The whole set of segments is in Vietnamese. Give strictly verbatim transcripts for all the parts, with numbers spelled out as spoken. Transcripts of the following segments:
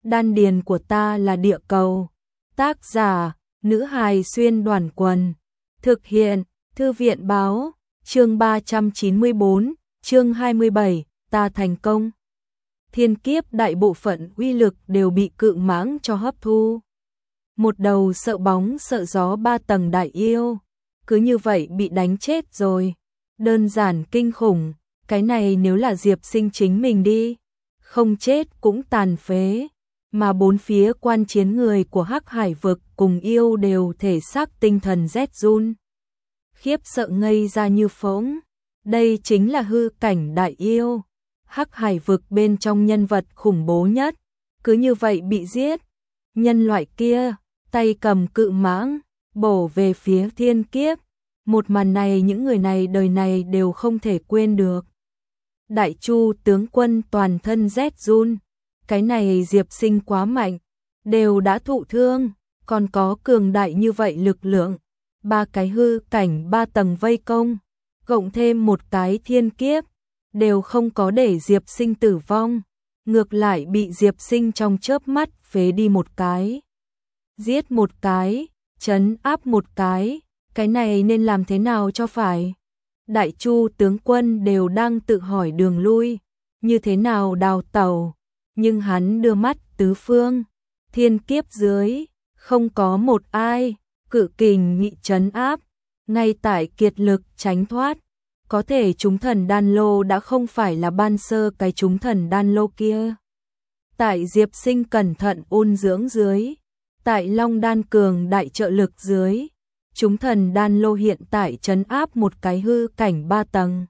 Đan điền của ta là địa cầu. Tác giả, nữ hài xuyên đoàn quần. Thực hiện, thư viện báo, chương ba trăm chín mươi bốn, chương hai mươi bảy, ta thành công. Thiên kiếp đại bộ phận uy lực đều bị cự mãng cho hấp thu. Một đầu sợ bóng sợ gió ba tầng đại yêu, cứ như vậy bị đánh chết rồi. Đơn giản kinh khủng, cái này nếu là Diệp Sinh chính mình đi, không chết cũng tàn phế. Mà bốn phía quan chiến người của Hắc Hải vực cùng yêu đều thể xác tinh thần rét run. Khiếp sợ ngây ra như phỗng. Đây chính là hư cảnh đại yêu. Hắc Hải vực bên trong nhân vật khủng bố nhất, cứ như vậy bị giết. Nhân loại kia, tay cầm cự mãng, bổ về phía thiên kiếp. Một màn này những người này đời này đều không thể quên được. Đại Chu tướng quân toàn thân rét run. Cái này Diệp Sinh quá mạnh, đều đã thụ thương, còn có cường đại như vậy lực lượng. Ba cái hư cảnh ba tầng vây công, cộng thêm một cái thiên kiếp, đều không có để Diệp Sinh tử vong, ngược lại bị Diệp Sinh trong chớp mắt phế đi một cái. Giết một cái, trấn áp một cái, cái này nên làm thế nào cho phải? Đại Chu tướng quân đều đang tự hỏi đường lui, như thế nào đào tẩu. Nhưng hắn đưa mắt tứ phương, thiên kiếp dưới, không có một ai, cự kình nghị trấn áp, ngay tại kiệt lực tránh thoát. Có thể chúng thần đan lô đã không phải là ban sơ cái chúng thần đan lô kia. Tại Diệp Sinh cẩn thận ôn dưỡng dưới, tại Long đan cường đại trợ lực dưới, chúng thần đan lô hiện tại trấn áp một cái hư cảnh ba tầng.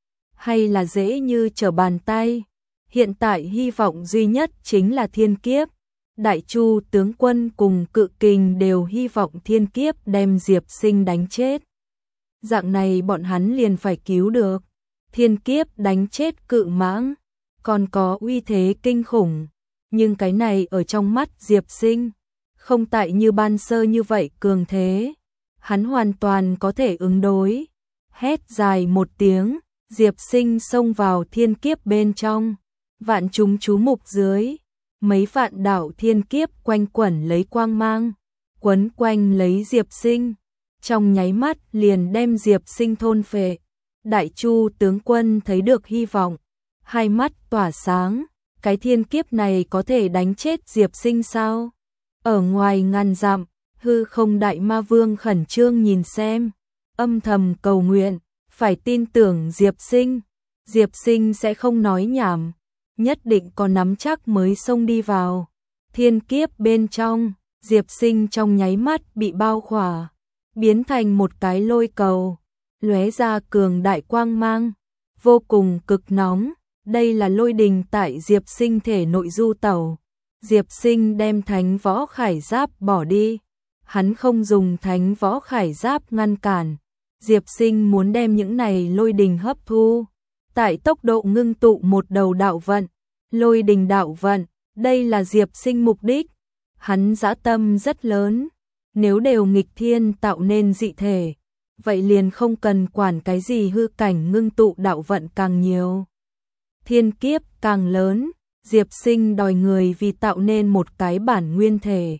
Hay là dễ như trở bàn tay. Hiện tại hy vọng duy nhất chính là thiên kiếp. Đại Chu tướng quân cùng cự kình đều hy vọng thiên kiếp đem Diệp Sinh đánh chết. Dạng này bọn hắn liền phải cứu được. Thiên kiếp đánh chết cự mãng, còn có uy thế kinh khủng. Nhưng cái này ở trong mắt Diệp Sinh, không tại như ban sơ như vậy cường thế. Hắn hoàn toàn có thể ứng đối. Hét dài một tiếng, Diệp Sinh xông vào thiên kiếp bên trong. Vạn chúng chú mục dưới, mấy vạn đạo thiên kiếp quanh quẩn lấy quang mang, quấn quanh lấy Diệp Sinh, trong nháy mắt liền đem Diệp Sinh thôn phệ. Đại Chu tướng quân thấy được hy vọng, hai mắt tỏa sáng, cái thiên kiếp này có thể đánh chết Diệp Sinh sao? Ở ngoài ngàn dặm, hư không đại ma vương khẩn trương nhìn xem, âm thầm cầu nguyện, phải tin tưởng Diệp Sinh, Diệp Sinh sẽ không nói nhảm. Nhất định có nắm chắc mới xông đi vào. Thiên kiếp bên trong, Diệp Sinh trong nháy mắt bị bao khỏa, biến thành một cái lôi cầu, lóe ra cường đại quang mang, vô cùng cực nóng. Đây là lôi đình tại Diệp Sinh thể nội du tẩu. Diệp Sinh đem thánh võ khải giáp bỏ đi. Hắn không dùng thánh võ khải giáp ngăn cản. Diệp Sinh muốn đem những này lôi đình hấp thu. Tại tốc độ ngưng tụ một đầu đạo vận, lôi đình đạo vận, đây là Diệp Sinh mục đích. Hắn dã tâm rất lớn, nếu đều nghịch thiên tạo nên dị thể, vậy liền không cần quản cái gì hư cảnh ngưng tụ đạo vận càng nhiều. Thiên kiếp càng lớn, Diệp Sinh đòi người vì tạo nên một cái bản nguyên thể.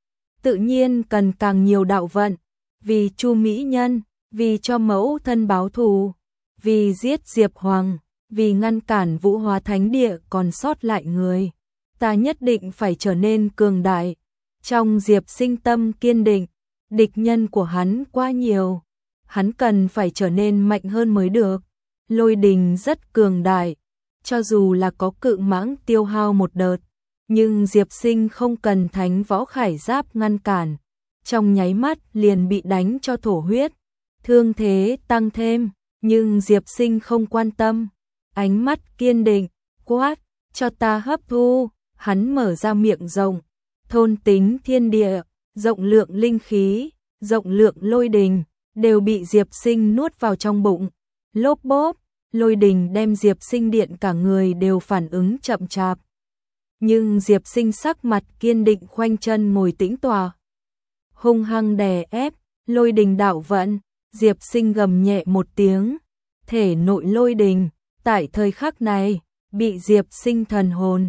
Tự nhiên cần càng nhiều đạo vận, vì Chu mỹ nhân, vì cho mẫu thân báo thù. Vì giết Diệp Hoàng, vì ngăn cản Vũ Hóa Thánh Địa còn sót lại người, ta nhất định phải trở nên cường đại. Trong Diệp Sinh tâm kiên định, địch nhân của hắn quá nhiều, hắn cần phải trở nên mạnh hơn mới được. Lôi đình rất cường đại, cho dù là có cự mãng tiêu hao một đợt, nhưng Diệp Sinh không cần thánh võ khải giáp ngăn cản, trong nháy mắt liền bị đánh cho thổ huyết, thương thế tăng thêm. Nhưng Diệp Sinh không quan tâm, ánh mắt kiên định, quát, cho ta hấp thu. Hắn mở ra miệng rộng, thôn tính thiên địa, rộng lượng linh khí, rộng lượng lôi đình, đều bị Diệp Sinh nuốt vào trong bụng. Lốp bốp, lôi đình đem Diệp Sinh điện cả người đều phản ứng chậm chạp. Nhưng Diệp Sinh sắc mặt kiên định khoanh chân ngồi tĩnh tọa. Hung hăng đè ép, lôi đình đạo vận. Diệp Sinh gầm nhẹ một tiếng, thể nội lôi đình, tại thời khắc này, bị Diệp Sinh thần hồn,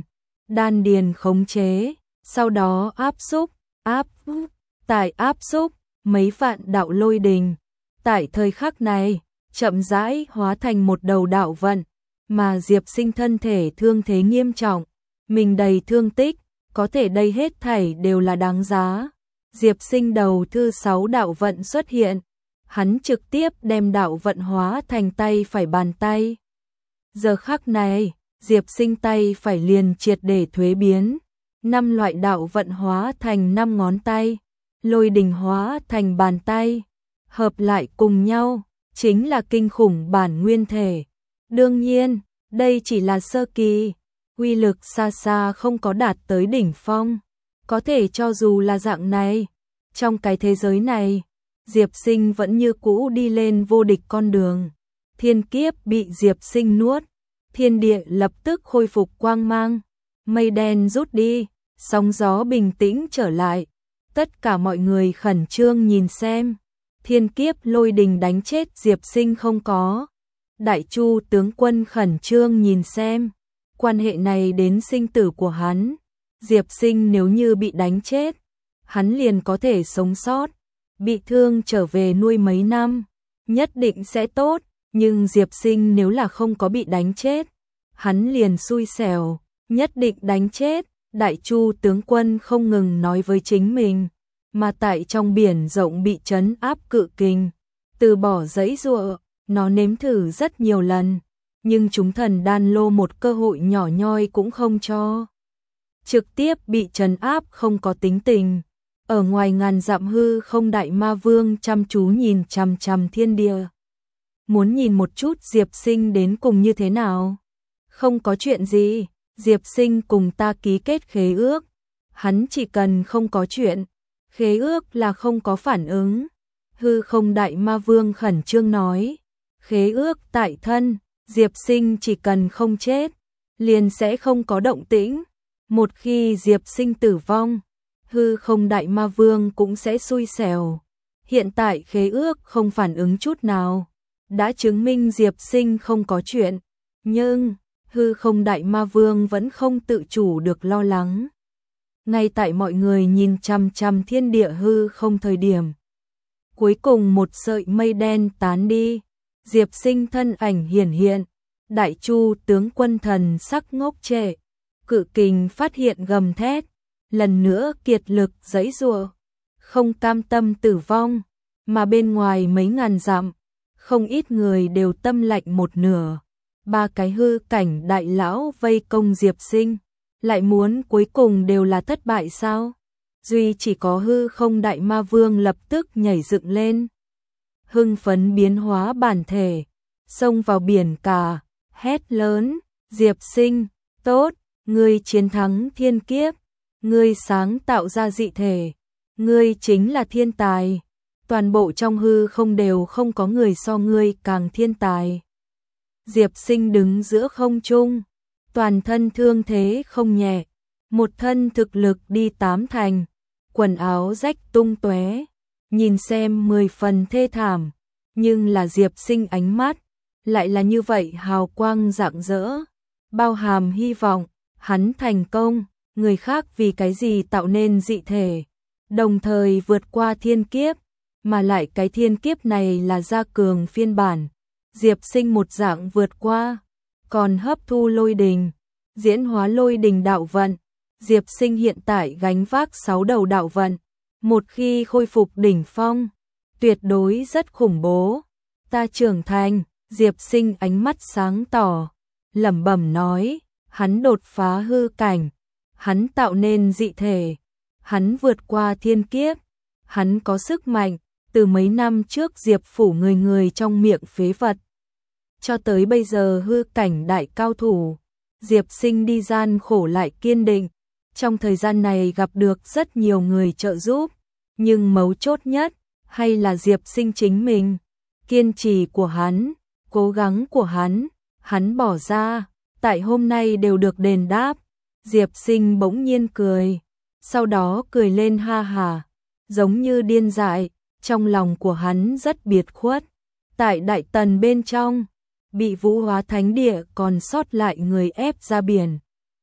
đan điền khống chế, sau đó áp xúc, áp, tại áp xúc, mấy vạn đạo lôi đình. Tại thời khắc này, chậm rãi hóa thành một đầu đạo vận, mà Diệp Sinh thân thể thương thế nghiêm trọng, mình đầy thương tích, có thể đây hết thảy đều là đáng giá. Diệp Sinh đầu thứ sáu đạo vận xuất hiện, hắn trực tiếp đem đạo vận hóa thành tay phải bàn tay. Giờ khắc này, Diệp Sinh tay phải liền triệt để thuế biến, năm loại đạo vận hóa thành năm ngón tay, lôi đình hóa thành bàn tay, hợp lại cùng nhau, chính là kinh khủng bản nguyên thể. Đương nhiên, đây chỉ là sơ kỳ, uy lực xa xa không có đạt tới đỉnh phong. Có thể cho dù là dạng này, trong cái thế giới này, Diệp Sinh vẫn như cũ đi lên vô địch con đường. Thiên kiếp bị Diệp Sinh nuốt, thiên địa lập tức khôi phục quang mang, mây đen rút đi, sóng gió bình tĩnh trở lại. Tất cả mọi người khẩn trương nhìn xem, thiên kiếp lôi đình đánh chết Diệp Sinh không có. Đại Chu tướng quân khẩn trương nhìn xem, quan hệ này đến sinh tử của hắn. Diệp Sinh nếu như bị đánh chết, hắn liền có thể sống sót, bị thương trở về nuôi mấy năm, nhất định sẽ tốt, nhưng Diệp Sinh nếu là không có bị đánh chết, hắn liền xui xẻo, nhất định đánh chết. Đại Chu tướng quân không ngừng nói với chính mình, mà tại trong biển rộng bị trấn áp cự kình, từ bỏ giãy giụa, nó nếm thử rất nhiều lần, nhưng chúng thần đan lô một cơ hội nhỏ nhoi cũng không cho. Trực tiếp bị trấn áp không có tính tình. Ở ngoài ngàn dặm hư không đại ma vương chăm chú nhìn chằm chằm thiên địa. Muốn nhìn một chút Diệp Sinh đến cùng như thế nào. Không có chuyện gì, Diệp Sinh cùng ta ký kết khế ước. Hắn chỉ cần không có chuyện, khế ước là không có phản ứng. Hư không đại ma vương khẩn trương nói. Khế ước tại thân, Diệp Sinh chỉ cần không chết, liền sẽ không có động tĩnh. Một khi Diệp Sinh tử vong, hư không đại ma vương cũng sẽ xui xẻo. Hiện tại khế ước không phản ứng chút nào, đã chứng minh Diệp Sinh không có chuyện. Nhưng, hư không đại ma vương vẫn không tự chủ được lo lắng. Ngay tại mọi người nhìn chằm chằm thiên địa hư không thời điểm, cuối cùng một sợi mây đen tán đi, Diệp Sinh thân ảnh hiển hiện. Đại Chu tướng quân thần sắc ngốc trệ, cự kình phát hiện gầm thét, lần nữa kiệt lực giãy giụa, không cam tâm tử vong, mà bên ngoài mấy ngàn dặm, không ít người đều tâm lạnh một nửa. Ba cái hư cảnh đại lão vây công Diệp Sinh, lại muốn cuối cùng đều là thất bại sao? Duy chỉ có hư không đại ma vương lập tức nhảy dựng lên, hưng phấn biến hóa bản thể, xông vào biển cả, hét lớn, Diệp Sinh, tốt, ngươi chiến thắng thiên kiếp, ngươi sáng tạo ra dị thể, ngươi chính là thiên tài, toàn bộ trong hư không đều không có người so ngươi càng thiên tài. Diệp Sinh đứng giữa không trung, toàn thân thương thế không nhẹ, một thân thực lực đi tám thành, quần áo rách tung tóe, nhìn xem mười phần thê thảm, nhưng là Diệp Sinh ánh mắt lại là như vậy hào quang rạng rỡ, bao hàm hy vọng. Hắn thành công, người khác vì cái gì tạo nên dị thể, đồng thời vượt qua thiên kiếp, mà lại cái thiên kiếp này là gia cường phiên bản. Diệp Sinh một dạng vượt qua, còn hấp thu lôi đình, diễn hóa lôi đình đạo vận. Diệp Sinh hiện tại gánh vác sáu đầu đạo vận, một khi khôi phục đỉnh phong, tuyệt đối rất khủng bố. Ta trưởng thành, Diệp Sinh ánh mắt sáng tỏ, lẩm bẩm nói. Hắn đột phá hư cảnh, hắn tạo nên dị thể, hắn vượt qua thiên kiếp, hắn có sức mạnh, từ mấy năm trước Diệp phủ người người trong miệng phế vật, cho tới bây giờ hư cảnh đại cao thủ. Diệp Sinh đi gian khổ lại kiên định, trong thời gian này gặp được rất nhiều người trợ giúp, nhưng mấu chốt nhất hay là Diệp Sinh chính mình, kiên trì của hắn, cố gắng của hắn, hắn bỏ ra. Tại hôm nay đều được đền đáp. Diệp Sinh bỗng nhiên cười, sau đó cười lên ha hà, giống như điên dại, trong lòng của hắn rất biệt khuất. Tại Đại Tần bên trong, bị Vũ Hóa Thánh Địa còn sót lại người ép ra biển.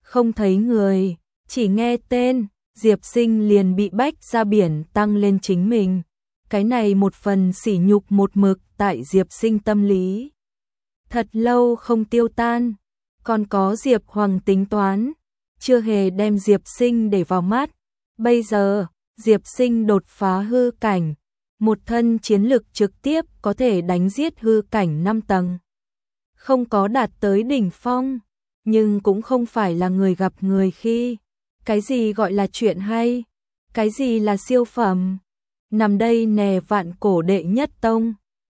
không thấy người, chỉ nghe tên, Diệp Sinh liền bị bách ra biển tăng lên chính mình. Cái này một phần sỉ nhục một mực tại Diệp Sinh tâm lý. Thật lâu không tiêu tan, còn có Diệp Hoàng tính toán, chưa hề đem Diệp Sinh để vào mắt. Bây giờ, Diệp Sinh đột phá hư cảnh, một thân chiến lực trực tiếp có thể đánh giết hư cảnh năm tầng. Không có đạt tới đỉnh phong, nhưng cũng không phải là người gặp người khi. Cái gì gọi là chuyện hay? Cái gì là siêu phẩm? Nằm đây nè vạn cổ đệ nhất tông,